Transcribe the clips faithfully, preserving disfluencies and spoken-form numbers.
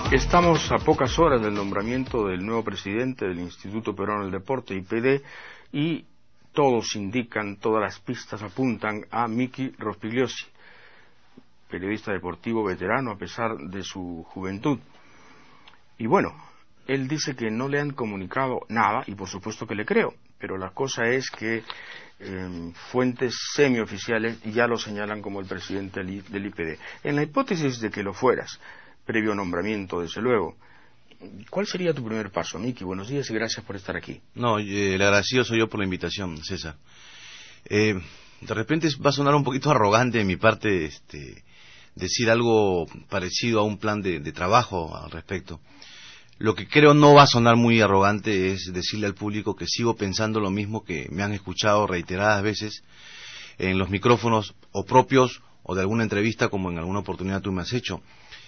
Estamos a pocas horas del nombramiento del nuevo presidente del Instituto Peruano del Deporte, I P D, y todos indican, todas las pistas apuntan a Miki Rospigliosi, periodista deportivo veterano a pesar de su juventud. Y bueno, él dice que no le han comunicado nada, y por supuesto que le creo, pero la cosa es que eh, fuentes semioficiales ya lo señalan como el presidente del I P D. En la hipótesis de que lo fueras, previo nombramiento, desde luego, ¿cuál sería tu primer paso, Miki? Buenos días y gracias por estar aquí. No, eh, el agradecido soy yo por la invitación, César. Eh, de repente va a sonar un poquito arrogante de mi parte este, decir algo parecido a un plan de, de trabajo al respecto. Lo que creo no va a sonar muy arrogante es decirle al público que sigo pensando lo mismo que me han escuchado reiteradas veces en los micrófonos o propios o de alguna entrevista como en alguna oportunidad tú me has hecho.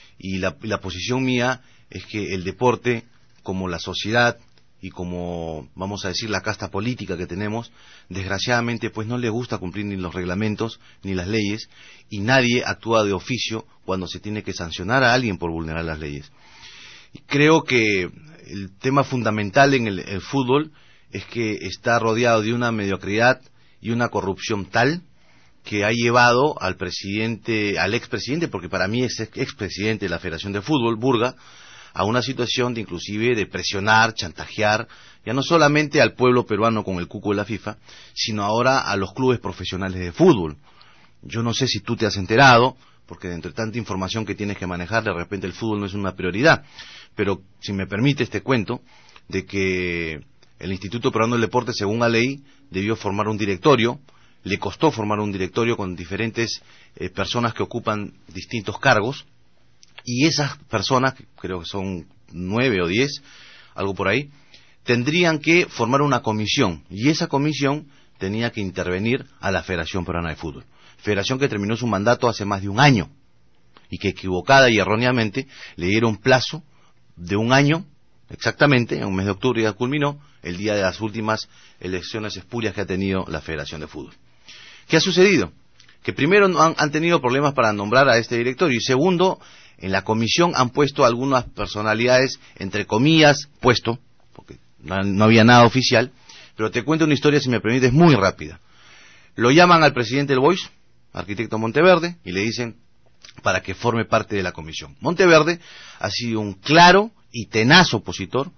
Y la, la posición mía es que el deporte, como la sociedad y como, vamos a decir, la casta política que tenemos, desgraciadamente pues no le gusta cumplir ni los reglamentos ni las leyes, y nadie actúa de oficio cuando se tiene que sancionar a alguien por vulnerar las leyes. Y creo que el tema fundamental en el, el fútbol es que está rodeado de una mediocridad y una corrupción tal que ha llevado al presidente, al expresidente, porque para mí es expresidente de la Federación de Fútbol, Burga, a una situación de inclusive de presionar, chantajear, ya no solamente al pueblo peruano con el cuco de la FIFA, sino ahora a los clubes profesionales de fútbol. Yo no sé si tú te has enterado, porque dentro de tanta información que tienes que manejar, de repente el fútbol no es una prioridad, pero si me permites te cuento de que el Instituto Peruano del Deporte, según la ley, debió formar un directorio. Le costó formar un directorio con diferentes eh, personas que ocupan distintos cargos, y esas personas, creo que son nueve o diez, algo por ahí, tendrían que formar una comisión, y esa comisión tenía que intervenir a la Federación Peruana de Fútbol. Federación que terminó su mandato hace más de un año, y que equivocada y erróneamente le dieron plazo de un año, exactamente, en un mes de octubre ya culminó, el día de las últimas elecciones espurias que ha tenido la Federación de Fútbol. ¿Qué ha sucedido? Que primero han, han tenido problemas para nombrar a este directorio, y segundo, en la comisión han puesto algunas personalidades, entre comillas, puesto, porque no, no había nada oficial, pero te cuento una historia, si me permites, muy rápida. Lo llaman al presidente del Boys, arquitecto Monteverde, y le dicen para que forme parte de la comisión. Monteverde ha sido un claro y tenaz opositor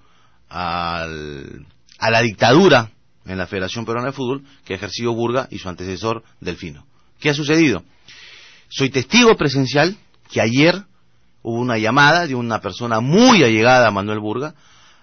al, a la dictadura en la Federación Peruana de Fútbol que ha ejercido Burga y su antecesor Delfino. ¿Qué ha sucedido? Soy testigo presencial que ayer hubo una llamada de una persona muy allegada a Manuel Burga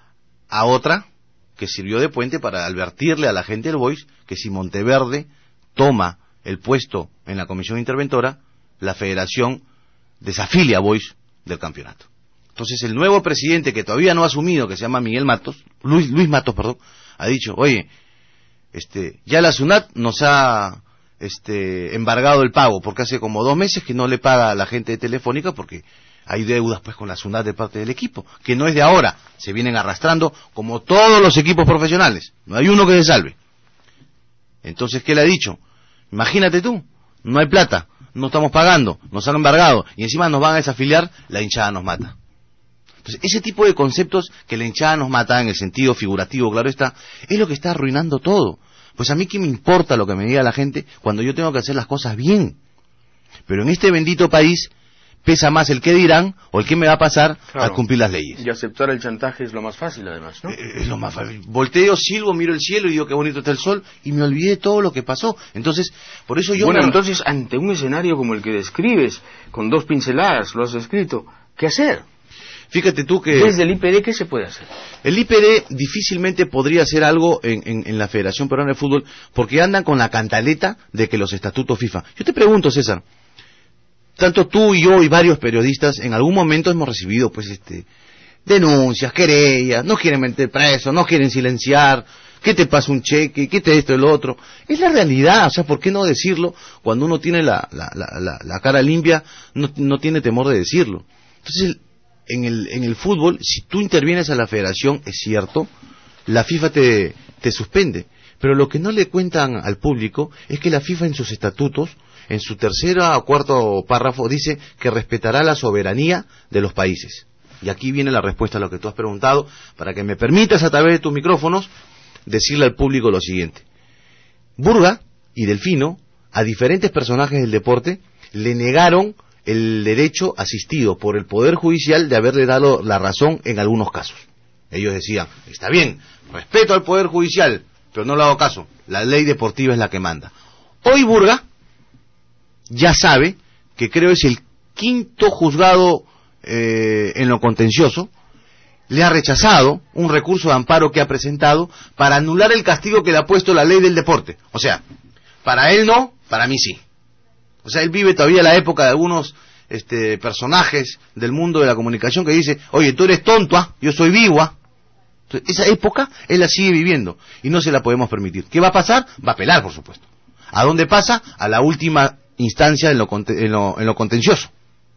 a otra que sirvió de puente para advertirle a la gente del Boys que si Monteverde toma el puesto en la comisión interventora, la federación desafilia a Boys del campeonato. Entonces el nuevo presidente, que todavía no ha asumido, que se llama Miguel Matos, Luis, Luis Matos, perdón, ha dicho, oye, este, ya la SUNAT nos ha este, embargado el pago, porque hace como dos meses que no le paga a la gente de Telefónica, porque hay deudas pues con la SUNAT de parte del equipo, que no es de ahora, se vienen arrastrando como todos los equipos profesionales, no hay uno que se salve. Entonces, ¿qué le ha dicho? Imagínate tú, no hay plata, no estamos pagando, nos han embargado, y encima nos van a desafiliar, la hinchada nos mata. Entonces, ese tipo de conceptos que la hinchada nos mata, en el sentido figurativo, claro está, es lo que está arruinando todo. Pues a mí qué me importa lo que me diga la gente cuando yo tengo que hacer las cosas bien. Pero en este bendito país pesa más el qué dirán o el qué me va a pasar, claro, al cumplir las leyes. Y aceptar el chantaje es lo más fácil, además, ¿no? Eh, es lo más fácil. Volteo, silbo, miro el cielo y digo qué bonito está el sol y me olvidé de todo lo que pasó. Entonces, por eso yo... Bueno, me... entonces, ante un escenario como el que describes, con dos pinceladas, lo has escrito, ¿qué hacer? Fíjate tú que... Desde el I P D, ¿qué se puede hacer? El I P D difícilmente podría hacer algo en, en, en la Federación Peruana de Fútbol porque andan con la cantaleta de que los estatutos FIFA. Yo te pregunto, César, tanto tú y yo y varios periodistas en algún momento hemos recibido pues este denuncias, querellas, no quieren meter preso, no quieren silenciar, ¿qué te pasa un cheque? ¿Qué te esto y lo otro? Es la realidad, o sea, ¿por qué no decirlo cuando uno tiene la, la, la, la, la cara limpia, no, no tiene temor de decirlo? Entonces, en el, en el fútbol, si tú intervienes a la federación, es cierto, la FIFA te, te suspende, pero lo que no le cuentan al público es que la FIFA en sus estatutos, en su tercera o cuarto párrafo, dice que respetará la soberanía de los países. Y aquí viene la respuesta a lo que tú has preguntado, para que me permitas a través de tus micrófonos decirle al público lo siguiente. Burga y Delfino, a diferentes personajes del deporte, le negaron el derecho asistido por el Poder Judicial de haberle dado la razón en algunos casos. Ellos decían, está bien, respeto al Poder Judicial, pero no le hago caso, la ley deportiva es la que manda. Hoy Burga ya sabe que creo es el quinto juzgado eh, en lo contencioso, le ha rechazado un recurso de amparo que ha presentado para anular el castigo que le ha puesto la ley del deporte. O sea, para él no, para mí sí. O sea, él vive todavía la época de algunos este, personajes del mundo de la comunicación que dice, oye, tú eres tonto, ¿ah? Yo soy vivo, ¿ah? Entonces, esa época él la sigue viviendo y no se la podemos permitir. ¿Qué va a pasar? Va a apelar, por supuesto. ¿A dónde pasa? A la última instancia en lo, en lo, en lo contencioso.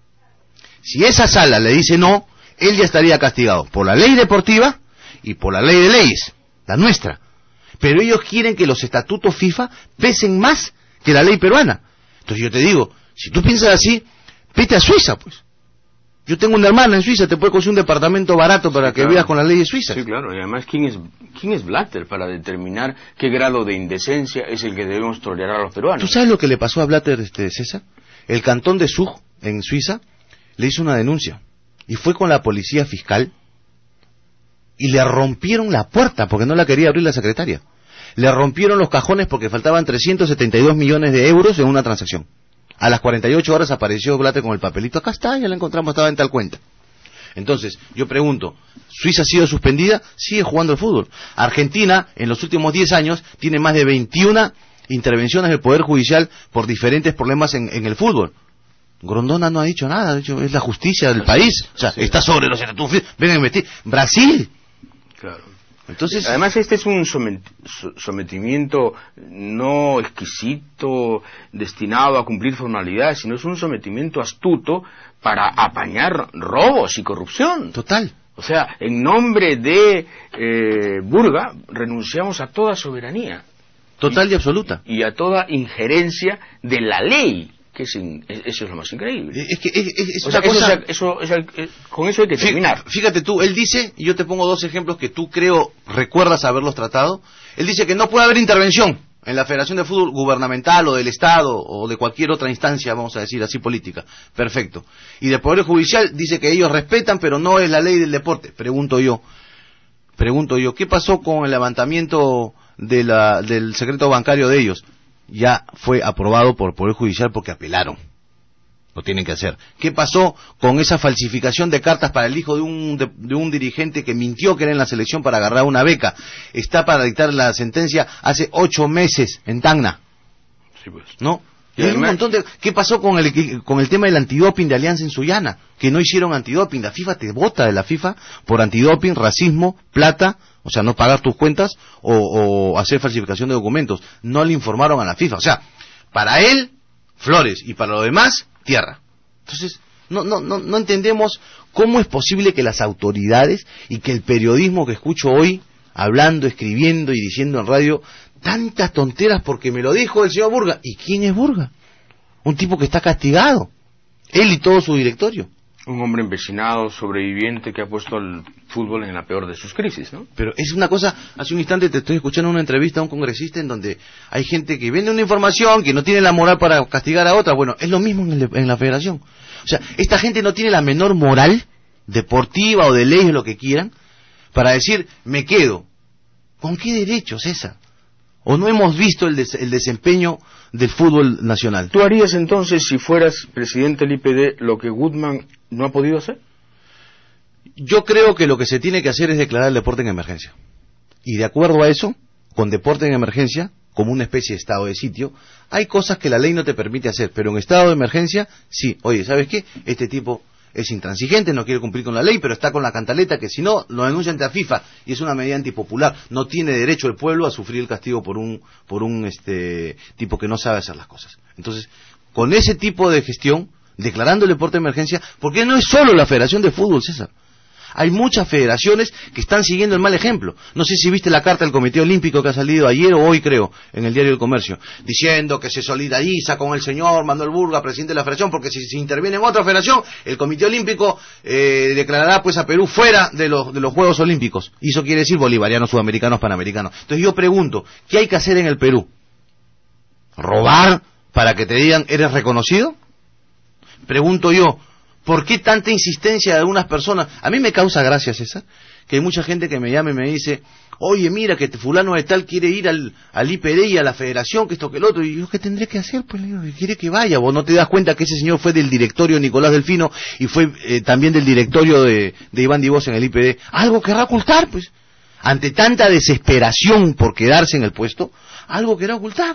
Si esa sala le dice no, él ya estaría castigado por la ley deportiva y por la ley de leyes, la nuestra. Pero ellos quieren que los estatutos FIFA pesen más que la ley peruana. Entonces yo te digo, si tú piensas así, vete a Suiza, pues. Yo tengo una hermana en Suiza, te puede conseguir un departamento barato para sí, que claro. vivas con las leyes suizas. Sí, claro, y además, ¿quién es, quién es Blatter para determinar qué grado de indecencia es el que debemos tolerar a los peruanos? ¿Tú sabes lo que le pasó a Blatter, este, César? El cantón de Zug, en Suiza, le hizo una denuncia, y fue con la policía fiscal, y le rompieron la puerta, porque no la quería abrir la secretaria. Le rompieron los cajones porque faltaban trescientos setenta y dos millones de euros en una transacción. A las cuarenta y ocho horas apareció Blatter con el papelito. Acá está, ya la encontramos, estaba en tal cuenta. Entonces, yo pregunto, ¿Suiza ha sido suspendida? Sigue jugando al fútbol. Argentina, en los últimos diez años, tiene más de veintiuna intervenciones del Poder Judicial por diferentes problemas en, en el fútbol. Grondona no ha dicho nada, de hecho, es la justicia del país. O sea, sí. Está sobre los estatutos. Vengan a investir. Brasil. Claro. Entonces, además este es un sometimiento no exquisito, destinado a cumplir formalidades, sino es un sometimiento astuto para apañar robos y corrupción. Total. O sea, en nombre de eh, Burga renunciamos a toda soberanía. Total y, y absoluta. Y a toda injerencia de la ley. Que es in, eso es lo más increíble. Es que es, es, es o sea, una cosa... eso, eso, eso, con eso hay que terminar. Fíjate tú, él dice, y yo te pongo dos ejemplos que tú creo recuerdas haberlos tratado. Él dice que no puede haber intervención en la Federación de Fútbol gubernamental o del Estado o de cualquier otra instancia, vamos a decir así, política. Perfecto. Y del Poder Judicial dice que ellos respetan, pero no es la ley del deporte. Pregunto yo, pregunto yo, ¿qué pasó con el levantamiento de la, del secreto bancario de ellos? Ya fue aprobado por el Poder Judicial porque apelaron. Lo tienen que hacer. ¿Qué pasó con esa falsificación de cartas para el hijo de un, de, de un dirigente que mintió que era en la selección para agarrar una beca? Está para dictar la sentencia hace ocho meses en Tacna. Sí, pues. ¿No? Y hay un montón de... ¿Qué pasó con el, con el tema del antidoping de Alianza en Sullana? Que no hicieron antidoping. La FIFA te vota de la FIFA por antidoping, racismo, plata, o sea, no pagar tus cuentas o, o hacer falsificación de documentos. No le informaron a la FIFA. O sea, para él, flores, y para lo demás, tierra. Entonces, no, no, no, no entendemos cómo es posible que las autoridades y que el periodismo que escucho hoy, hablando, escribiendo y diciendo en radio, tantas tonteras porque me lo dijo el señor Burga. ¿Y quién es Burga? Un tipo que está castigado. Él y todo su directorio. Un hombre empecinado, sobreviviente, que ha puesto al fútbol en la peor de sus crisis, ¿no? Pero es una cosa, hace un instante te estoy escuchando una entrevista a un congresista en donde hay gente que vende una información, que no tiene la moral para castigar a otra. Bueno, es lo mismo en, el, en la federación. O sea, esta gente no tiene la menor moral, deportiva o de ley o lo que quieran, para decir, me quedo. ¿Con qué derecho, César? ¿O no hemos visto el, des el desempeño del fútbol nacional? ¿Tú harías entonces, si fueras presidente del I P D, lo que Goodman no ha podido hacer? Yo creo que lo que se tiene que hacer es declarar el deporte en emergencia. Y de acuerdo a eso, con deporte en emergencia, como una especie de estado de sitio, hay cosas que la ley no te permite hacer, pero en estado de emergencia, sí. Oye, ¿sabes qué? Este tipo es intransigente, no quiere cumplir con la ley, pero está con la cantaleta que si no, lo denuncia ante la FIFA y es una medida antipopular. No tiene derecho el pueblo a sufrir el castigo por un por un este tipo que no sabe hacer las cosas. Entonces, con ese tipo de gestión, declarando el deporte de emergencia, porque no es solo la Federación de Fútbol, César. Hay muchas federaciones que están siguiendo el mal ejemplo. No sé si viste la carta del Comité Olímpico que ha salido ayer o hoy, creo, en el Diario del Comercio, diciendo que se solidariza con el señor Manuel Burga, presidente de la federación, porque si se interviene en otra federación, el Comité Olímpico eh, declarará pues a Perú fuera de los, de los Juegos Olímpicos. Y eso quiere decir bolivarianos, sudamericanos, panamericanos. Entonces yo pregunto, ¿qué hay que hacer en el Perú? ¿Robar para que te digan eres reconocido? Pregunto yo, ¿por qué tanta insistencia de algunas personas? A mí me causa gracia, César, que hay mucha gente que me llama y me dice, oye, mira, que fulano de tal quiere ir al, al I P D y a la federación, que esto, que el otro. Y yo, ¿qué tendré que hacer? Pues le digo, quiere que vaya. Vos no te das cuenta que ese señor fue del directorio de Nicolás Delfino y fue eh, también del directorio de, de Iván Dibós en el I P D. Algo querrá ocultar, pues. Ante tanta desesperación por quedarse en el puesto, algo querrá ocultar.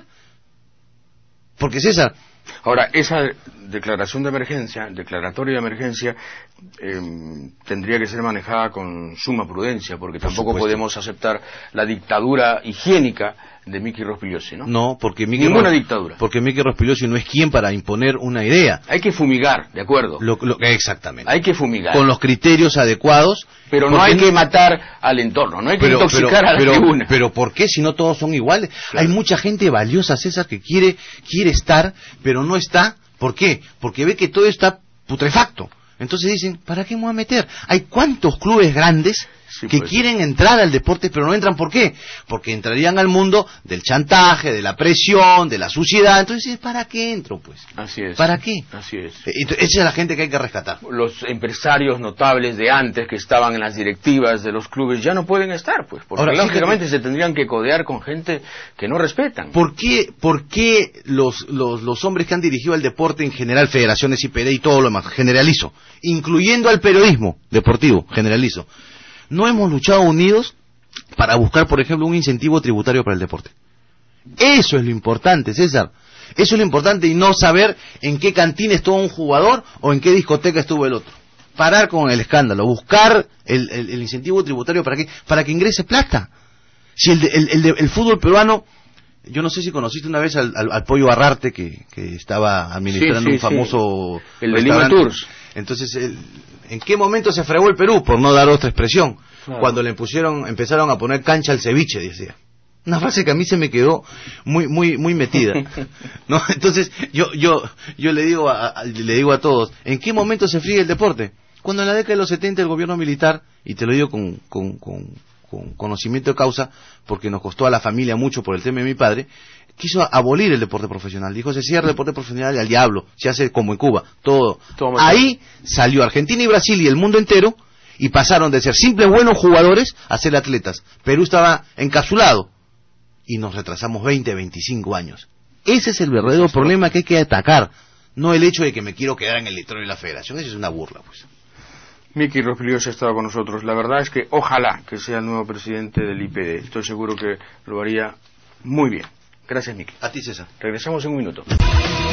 Porque, César... Ahora, esa declaración de emergencia, declaratoria de emergencia, eh, tendría que ser manejada con suma prudencia, porque Por tampoco supuesto. podemos aceptar la dictadura higiénica de Miki Rospigliosi, ¿no? No, porque Miki Ninguna Ros- dictadura. Porque Miki Rospigliosi no es quien para imponer una idea. Hay que fumigar, de acuerdo. Lo, lo, exactamente. Hay que fumigar. Con los criterios adecuados. Pero no porque- hay que matar al entorno, no hay que pero, intoxicar pero, a la pero, tribuna. pero ¿por qué si no todos son iguales? Claro. Hay mucha gente valiosa, César, que quiere, quiere estar, pero no está. ¿Por qué? Porque ve que todo está putrefacto. Entonces dicen, ¿para qué me voy a meter? Hay cuántos clubes grandes Sí, que pues. quieren entrar al deporte, pero no entran. ¿Por qué? Porque entrarían al mundo del chantaje, de la presión, de la suciedad. Entonces, ¿para qué entro, pues? Así es. ¿Para qué? Así es. Eh, Esa es la gente que hay que rescatar. Los empresarios notables de antes que estaban en las directivas de los clubes ya no pueden estar, pues, porque Ahora, lógicamente fíjate- se tendrían que codear con gente que no respetan. ¿Por qué, por qué los, los, los hombres que han dirigido el deporte en general, federaciones, I P D y todo lo demás, generalizo, incluyendo al periodismo deportivo, generalizo, no hemos luchado unidos para buscar, por ejemplo, un incentivo tributario para el deporte? Eso es lo importante, César. Eso es lo importante, y no saber en qué cantina estuvo un jugador o en qué discoteca estuvo el otro. Parar con el escándalo, buscar el, el, el incentivo tributario para que, para que ingrese plata. Si el, de- el, el, de- el fútbol peruano, yo no sé si conociste una vez al, al, al Pollo Barrarte, que, que estaba administrando Sí, sí, un famoso sí. El de Lima restaurante. Tours. Entonces, el- ¿en qué momento se fregó el Perú? Por no dar otra expresión. Claro. Cuando le pusieron, empezaron a poner cancha al ceviche, decía. Una frase que a mí se me quedó muy, muy, muy metida, ¿no? Entonces, yo, yo, yo le digo a, a- le digo a todos, ¿en qué momento se fríe el deporte? Cuando en la década de los setenta el gobierno militar, y te lo digo con, con, con, con conocimiento de causa, porque nos costó a la familia mucho por el tema de mi padre, quiso abolir el deporte profesional. Dijo, se cierra el deporte profesional y al diablo, se hace como en Cuba, todo. Todo Ahí salió Argentina y Brasil y el mundo entero, y pasaron de ser simples buenos jugadores a ser atletas. Perú estaba encapsulado, y nos retrasamos veinte, veinticinco años. Ese es el verdadero problema que hay que atacar, no el hecho de que me quiero quedar en el directorio de la federación. Eso es una burla, pues. Miki Rospigliosi ha estado con nosotros. La verdad es que ojalá que sea el nuevo presidente del I P D. Estoy seguro que lo haría muy bien. Gracias, Miki. A ti, César. Regresamos en un minuto.